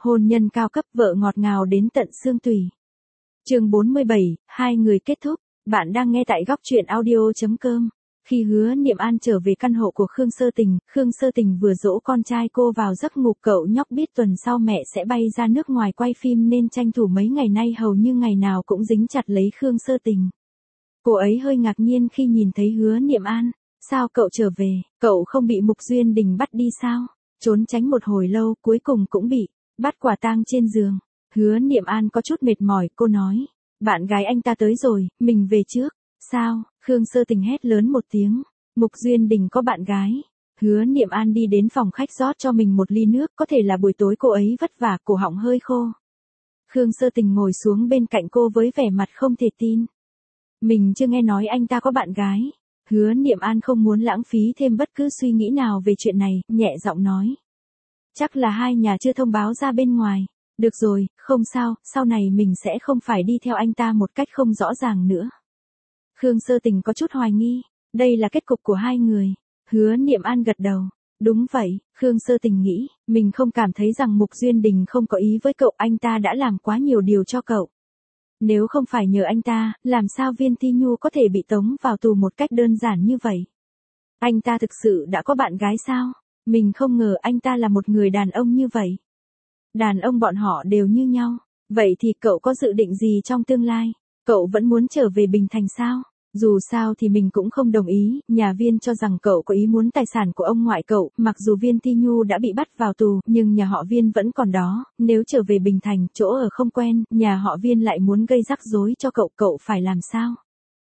Hôn nhân cao cấp, vợ ngọt ngào đến tận xương tủy. Chương 47, hai người kết thúc. Bạn đang nghe tại góc truyện audio.com. Khi Hứa Niệm An trở về căn hộ của Khương Sơ Tình vừa dỗ con trai cô vào giấc ngủ. Cậu nhóc biết tuần sau mẹ sẽ bay ra nước ngoài quay phim nên tranh thủ mấy ngày nay hầu như ngày nào cũng dính chặt lấy Khương Sơ Tình. Cô ấy hơi ngạc nhiên khi nhìn thấy Hứa Niệm An. Sao cậu trở về, cậu không bị Mục Duyên Đình bắt đi sao? Trốn tránh một hồi lâu cuối cùng cũng bị bắt quả tang trên giường. Hứa Niệm An có chút mệt mỏi, cô nói. Bạn gái anh ta tới rồi, mình về trước. Sao? Khương Sơ Tình hét lớn một tiếng. Mục Duyên Đình có bạn gái. Hứa Niệm An đi đến phòng khách rót cho mình một ly nước, có thể là buổi tối cô ấy vất vả, cổ họng hơi khô. Khương Sơ Tình ngồi xuống bên cạnh cô với vẻ mặt không thể tin. Mình chưa nghe nói anh ta có bạn gái. Hứa Niệm An không muốn lãng phí thêm bất cứ suy nghĩ nào về chuyện này, nhẹ giọng nói. Chắc là hai nhà chưa thông báo ra bên ngoài. Được rồi, không sao, sau này mình sẽ không phải đi theo anh ta một cách không rõ ràng nữa. Khương Sơ Tình có chút hoài nghi, đây là kết cục của hai người. Hứa Niệm An gật đầu. Đúng vậy, Khương Sơ Tình nghĩ, mình không cảm thấy rằng Mục Duyên Đình không có ý với cậu, anh ta đã làm quá nhiều điều cho cậu. Nếu không phải nhờ anh ta, làm sao Viên Thi Nhu có thể bị tống vào tù một cách đơn giản như vậy? Anh ta thực sự đã có bạn gái sao? Mình không ngờ anh ta là một người đàn ông như vậy. Đàn ông bọn họ đều như nhau. Vậy thì cậu có dự định gì trong tương lai? Cậu vẫn muốn trở về Bình Thành sao? Dù sao thì mình cũng không đồng ý, nhà Viên cho rằng cậu có ý muốn tài sản của ông ngoại cậu, mặc dù Viên Thi Nhu đã bị bắt vào tù, nhưng nhà họ Viên vẫn còn đó, nếu trở về Bình Thành, chỗ ở không quen, nhà họ Viên lại muốn gây rắc rối cho cậu, cậu phải làm sao?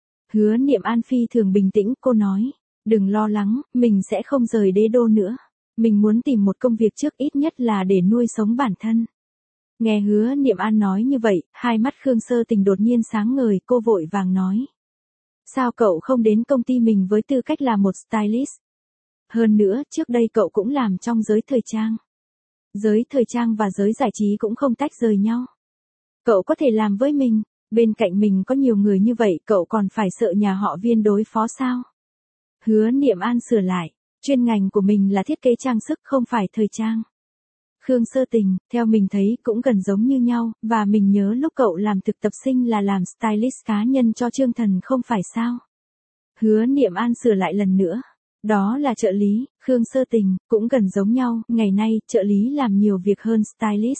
Hứa Niệm An phi thường bình tĩnh, cô nói, đừng lo lắng, mình sẽ không rời đế đô nữa. Mình muốn tìm một công việc trước, ít nhất là để nuôi sống bản thân. Nghe Hứa Niệm An nói như vậy, hai mắt Khương Sơ Tình đột nhiên sáng ngời, cô vội vàng nói. Sao cậu không đến công ty mình với tư cách là một stylist? Hơn nữa, trước đây cậu cũng làm trong giới thời trang. Giới thời trang và giới giải trí cũng không tách rời nhau. Cậu có thể làm với mình, bên cạnh mình có nhiều người như vậy, cậu còn phải sợ nhà họ Viên đối phó sao? Hứa Niệm An sửa lại, chuyên ngành của mình là thiết kế trang sức, không phải thời trang. Khương Sơ Tình, theo mình thấy cũng gần giống như nhau, và mình nhớ lúc cậu làm thực tập sinh là làm stylist cá nhân cho Trương Thần không phải sao? Hứa Niệm An sửa lại lần nữa. Đó là trợ lý, Khương Sơ Tình, cũng gần giống nhau, ngày nay, trợ lý làm nhiều việc hơn stylist.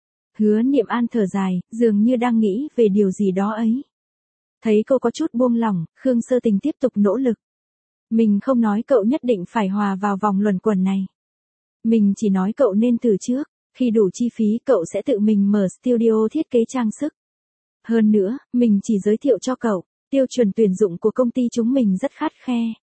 Hứa Niệm An thở dài, dường như đang nghĩ về điều gì đó ấy. Thấy cô có chút buông lỏng, Khương Sơ Tình tiếp tục nỗ lực. Mình không nói cậu nhất định phải hòa vào vòng luẩn quẩn này. Mình chỉ nói cậu nên thử trước, khi đủ chi phí cậu sẽ tự mình mở studio thiết kế trang sức. Hơn nữa, mình chỉ giới thiệu cho cậu, tiêu chuẩn tuyển dụng của công ty chúng mình rất khắt khe.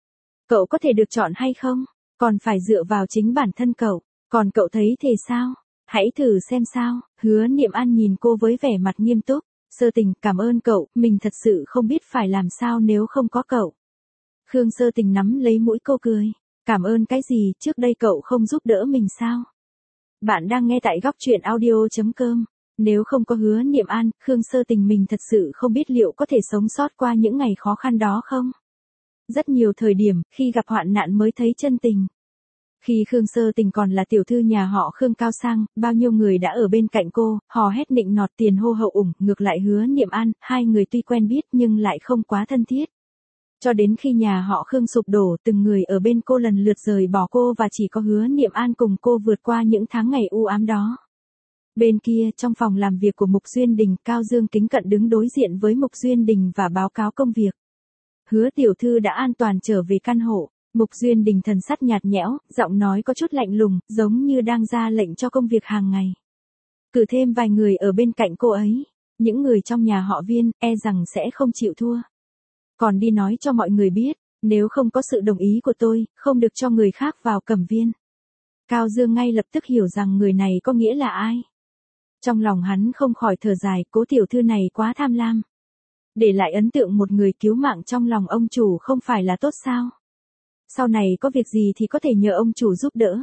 Cậu có thể được chọn hay không, còn phải dựa vào chính bản thân cậu, còn cậu thấy thế sao? Hãy thử xem sao. Hứa Niệm An nhìn cô với vẻ mặt nghiêm túc. Sơ Tình, cảm ơn cậu, mình thật sự không biết phải làm sao nếu không có cậu. Khương Sơ Tình nắm lấy mũi cô cười. Cảm ơn cái gì, trước đây cậu không giúp đỡ mình sao? Bạn đang nghe tại góc truyện audio.com. Nếu không có Hứa Niệm An, Khương Sơ Tình mình thật sự không biết liệu có thể sống sót qua những ngày khó khăn đó không? Rất nhiều thời điểm, khi gặp hoạn nạn mới thấy chân tình. Khi Khương Sơ Tình còn là tiểu thư nhà họ Khương cao sang, bao nhiêu người đã ở bên cạnh cô, hò hét nịnh nọt tiền hô hậu ủng, ngược lại Hứa Niệm An, hai người tuy quen biết nhưng lại không quá thân thiết. Cho đến khi nhà họ Khương sụp đổ, từng người ở bên cô lần lượt rời bỏ cô và chỉ có Hứa Niệm An cùng cô vượt qua những tháng ngày u ám đó. Bên kia, trong phòng làm việc của Mục Duyên Đình, Cao Dương kính cận đứng đối diện với Mục Duyên Đình và báo cáo công việc. Hứa tiểu thư đã an toàn trở về căn hộ. Mục Duyên Đình thần sắc nhạt nhẽo, giọng nói có chút lạnh lùng, giống như đang ra lệnh cho công việc hàng ngày. Cử thêm vài người ở bên cạnh cô ấy. Những người trong nhà họ Viên, e rằng sẽ không chịu thua. Còn đi nói cho mọi người biết, nếu không có sự đồng ý của tôi, không được cho người khác vào Cẩm Viên. Cao Dương ngay lập tức hiểu rằng người này có nghĩa là ai. Trong lòng hắn không khỏi thở dài, cố tiểu thư này quá tham lam. Để lại ấn tượng một người cứu mạng trong lòng ông chủ không phải là tốt sao? Sau này có việc gì thì có thể nhờ ông chủ giúp đỡ.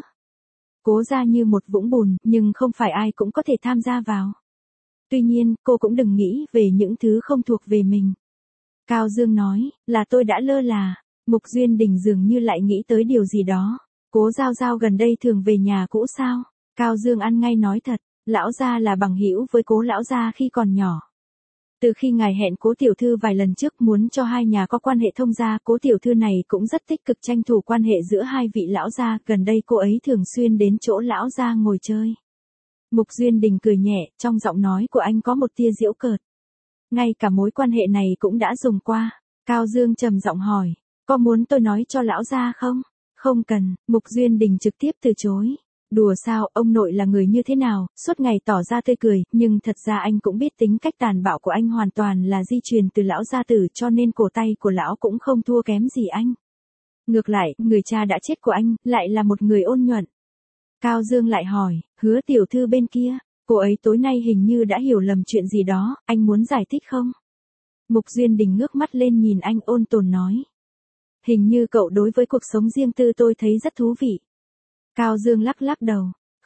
Cố ra như một vũng bùn, nhưng không phải ai cũng có thể tham gia vào. Tuy nhiên, cô cũng đừng nghĩ về những thứ không thuộc về mình. Cao Dương nói, là tôi đã lơ là. Mục Duyên Đình dường như lại nghĩ tới điều gì đó. Cố Giao Giao gần đây thường về nhà cũ sao? Cao Dương ăn ngay nói thật, Lão gia là bằng hữu với Cố lão gia khi còn nhỏ. Từ khi ngài hẹn Cố tiểu thư vài lần trước muốn cho hai nhà có quan hệ thông gia, Cố tiểu thư này cũng rất tích cực tranh thủ quan hệ giữa hai vị lão gia, gần đây cô ấy thường xuyên đến chỗ lão gia ngồi chơi. Mục Duyên Đình cười nhẹ, trong giọng nói của anh có một tia giễu cợt. Ngay cả mối quan hệ này cũng đã dùng qua. Cao Dương trầm giọng hỏi, có muốn tôi nói cho lão gia không? Không cần, Mục Duyên Đình trực tiếp từ chối. Đùa sao, ông nội là người như thế nào, suốt ngày tỏ ra tươi cười, nhưng thật ra anh cũng biết tính cách tàn bạo của anh hoàn toàn là di truyền từ lão gia tử, cho nên cổ tay của lão cũng không thua kém gì anh. Ngược lại, người cha đã chết của anh, lại là một người ôn nhuận. Cao Dương lại hỏi, Hứa tiểu thư bên kia, cô ấy tối nay hình như đã hiểu lầm chuyện gì đó, anh muốn giải thích không? Mục Duyên Đình ngước mắt lên nhìn anh ôn tồn nói. Hình như cậu đối với cuộc sống riêng tư tôi thấy rất thú vị. Cao Dương lắc lắc đầu.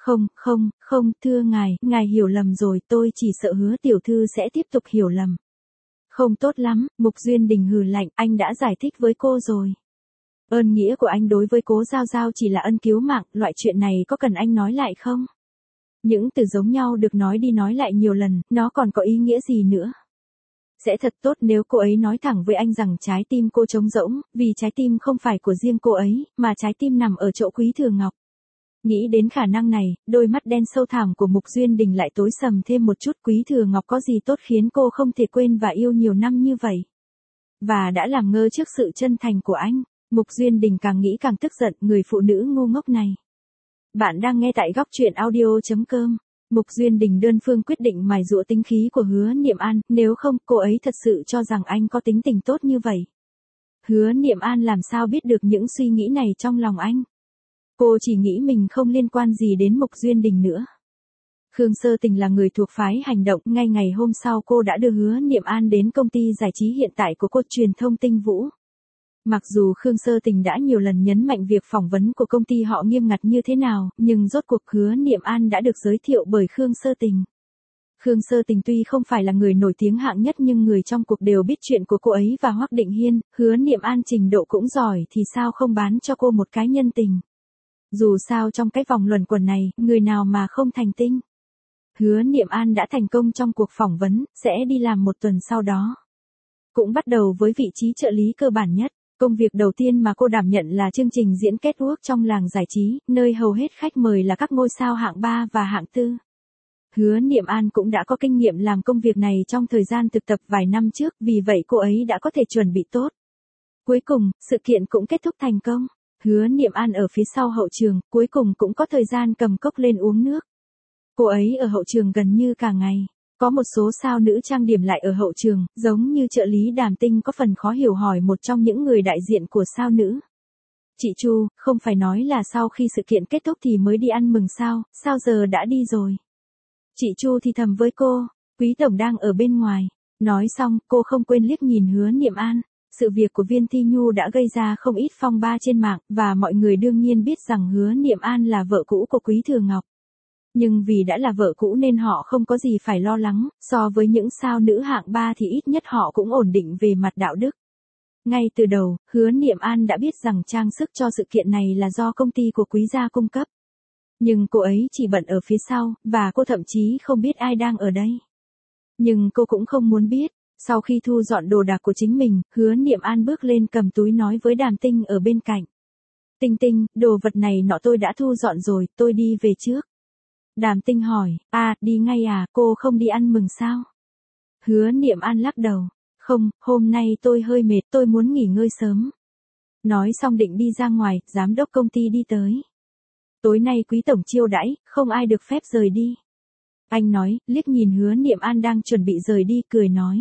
Không, thưa ngài hiểu lầm rồi, tôi chỉ sợ Hứa tiểu thư sẽ tiếp tục hiểu lầm. Không tốt lắm, Mục Duyên Đình hừ lạnh, anh đã giải thích với cô rồi. Ơn nghĩa của anh đối với Cố Giao Giao chỉ là ân cứu mạng, loại chuyện này có cần anh nói lại không? Những từ giống nhau được nói đi nói lại nhiều lần, nó còn có ý nghĩa gì nữa? Sẽ thật tốt nếu cô ấy nói thẳng với anh rằng trái tim cô trống rỗng, vì trái tim không phải của riêng cô ấy, mà trái tim nằm ở chỗ Quý Thừa Ngọc. Nghĩ đến khả năng này, đôi mắt đen sâu thẳm của Mục Duyên Đình lại tối sầm thêm một chút. Quý Thừa Ngọc có gì tốt khiến cô không thể quên và yêu nhiều năm như vậy? Và đã làm ngơ trước sự chân thành của anh. Mục Duyên Đình càng nghĩ càng tức giận, người phụ nữ ngu ngốc này. Bạn đang nghe tại góc truyện audio.com. Mục Duyên Đình đơn phương quyết định mài giũa tính khí của Hứa Niệm An, nếu không, cô ấy thật sự cho rằng anh có tính tình tốt như vậy. Hứa Niệm An làm sao biết được những suy nghĩ này trong lòng anh. Cô chỉ nghĩ mình không liên quan gì đến Mục Duyên Đình nữa. Khương Sơ Tình là người thuộc phái hành động, ngay ngày hôm sau cô đã đưa Hứa Niệm An đến công ty giải trí hiện tại của cô, Truyền thông Tinh Vũ. Mặc dù Khương Sơ Tình đã nhiều lần nhấn mạnh việc phỏng vấn của công ty họ nghiêm ngặt như thế nào, nhưng rốt cuộc Hứa Niệm An đã được giới thiệu bởi Khương Sơ Tình. Khương Sơ Tình tuy không phải là người nổi tiếng hạng nhất nhưng người trong cuộc đều biết chuyện của cô ấy và Hoắc Định Hiên, Hứa Niệm An trình độ cũng giỏi thì sao không bán cho cô một cái nhân tình. Dù sao trong cái vòng luẩn quẩn này, người nào mà không thành tinh. Hứa Niệm An đã thành công trong cuộc phỏng vấn, sẽ đi làm một tuần sau đó. Cũng bắt đầu với vị trí trợ lý cơ bản nhất. Công việc đầu tiên mà cô đảm nhận là chương trình diễn catwalk trong làng giải trí, nơi hầu hết khách mời là các ngôi sao hạng 3 và hạng 4. Hứa Niệm An cũng đã có kinh nghiệm làm công việc này trong thời gian thực tập vài năm trước, vì vậy cô ấy đã có thể chuẩn bị tốt. Cuối cùng, sự kiện cũng kết thúc thành công. Hứa Niệm An ở phía sau hậu trường, cuối cùng cũng có thời gian cầm cốc lên uống nước. Cô ấy ở hậu trường gần như cả ngày. Có một số sao nữ trang điểm lại ở hậu trường, giống như trợ lý Đàm Tinh có phần khó hiểu hỏi một trong những người đại diện của sao nữ. Chị Chu, không phải nói là sau khi sự kiện kết thúc thì mới đi ăn mừng sao giờ đã đi rồi? Chị Chu thì thầm với cô, Quý Tổng đang ở bên ngoài. Nói xong, cô không quên liếc nhìn Hứa Niệm An. Sự việc của Viên Thi Nhu đã gây ra không ít phong ba trên mạng, và mọi người đương nhiên biết rằng Hứa Niệm An là vợ cũ của Quý Thừa Ngọc. Nhưng vì đã là vợ cũ nên họ không có gì phải lo lắng, so với những sao nữ hạng 3 thì ít nhất họ cũng ổn định về mặt đạo đức. Ngay từ đầu, Hứa Niệm An đã biết rằng trang sức cho sự kiện này là do công ty của Quý gia cung cấp. Nhưng cô ấy chỉ bận ở phía sau, và cô thậm chí không biết ai đang ở đây. Nhưng cô cũng không muốn biết. Sau khi thu dọn đồ đạc của chính mình, Hứa Niệm An bước lên cầm túi nói với Đàm Tinh ở bên cạnh. Tinh, đồ vật này nọ tôi đã thu dọn rồi, tôi đi về trước. Đàm Tinh hỏi, đi ngay à, cô không đi ăn mừng sao? Hứa Niệm An lắc đầu, không, hôm nay tôi hơi mệt, tôi muốn nghỉ ngơi sớm. Nói xong định đi ra ngoài, giám đốc công ty đi tới. Tối nay Quý Tổng chiêu đãi, không ai được phép rời đi. Anh nói, liếc nhìn Hứa Niệm An đang chuẩn bị rời đi, cười nói.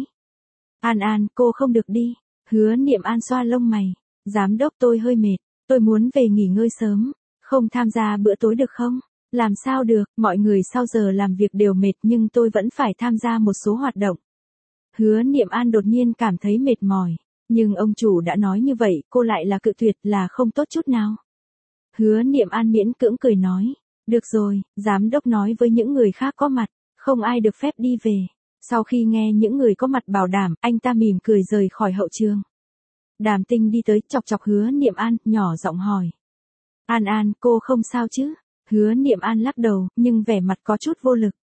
An, cô không được đi. Hứa Niệm An xoa lông mày. Giám đốc tôi hơi mệt, tôi muốn về nghỉ ngơi sớm. Không tham gia bữa tối được không? Làm sao được, mọi người sau giờ làm việc đều mệt nhưng tôi vẫn phải tham gia một số hoạt động. Hứa Niệm An đột nhiên cảm thấy mệt mỏi. Nhưng ông chủ đã nói như vậy, cô lại là cự tuyệt là không tốt chút nào. Hứa Niệm An miễn cưỡng cười nói. Được rồi, giám đốc nói với những người khác có mặt, không ai được phép đi về. Sau khi nghe những người có mặt bảo đảm, anh ta mỉm cười rời khỏi hậu trường. Đàm Tinh đi tới chọc Hứa Niệm An, nhỏ giọng hỏi. An, cô không sao chứ? Hứa Niệm An lắc đầu, nhưng vẻ mặt có chút vô lực.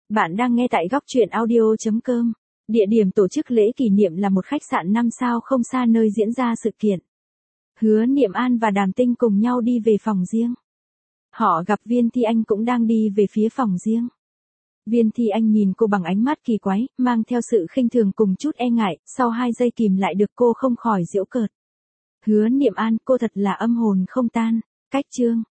Bạn đang nghe tại góc truyện audio.com. Địa điểm tổ chức lễ kỷ niệm là một khách sạn 5 sao không xa nơi diễn ra sự kiện. Hứa Niệm An và Đàm Tinh cùng nhau đi về phòng riêng. Họ gặp Viên Thi Anh cũng đang đi về phía phòng riêng. Viên Thi Anh nhìn cô bằng ánh mắt kỳ quái, mang theo sự khinh thường cùng chút e ngại, sau 2 giây kìm lại được cô không khỏi giễu cợt. Hứa Niệm An, cô thật là âm hồn không tan. Cách chương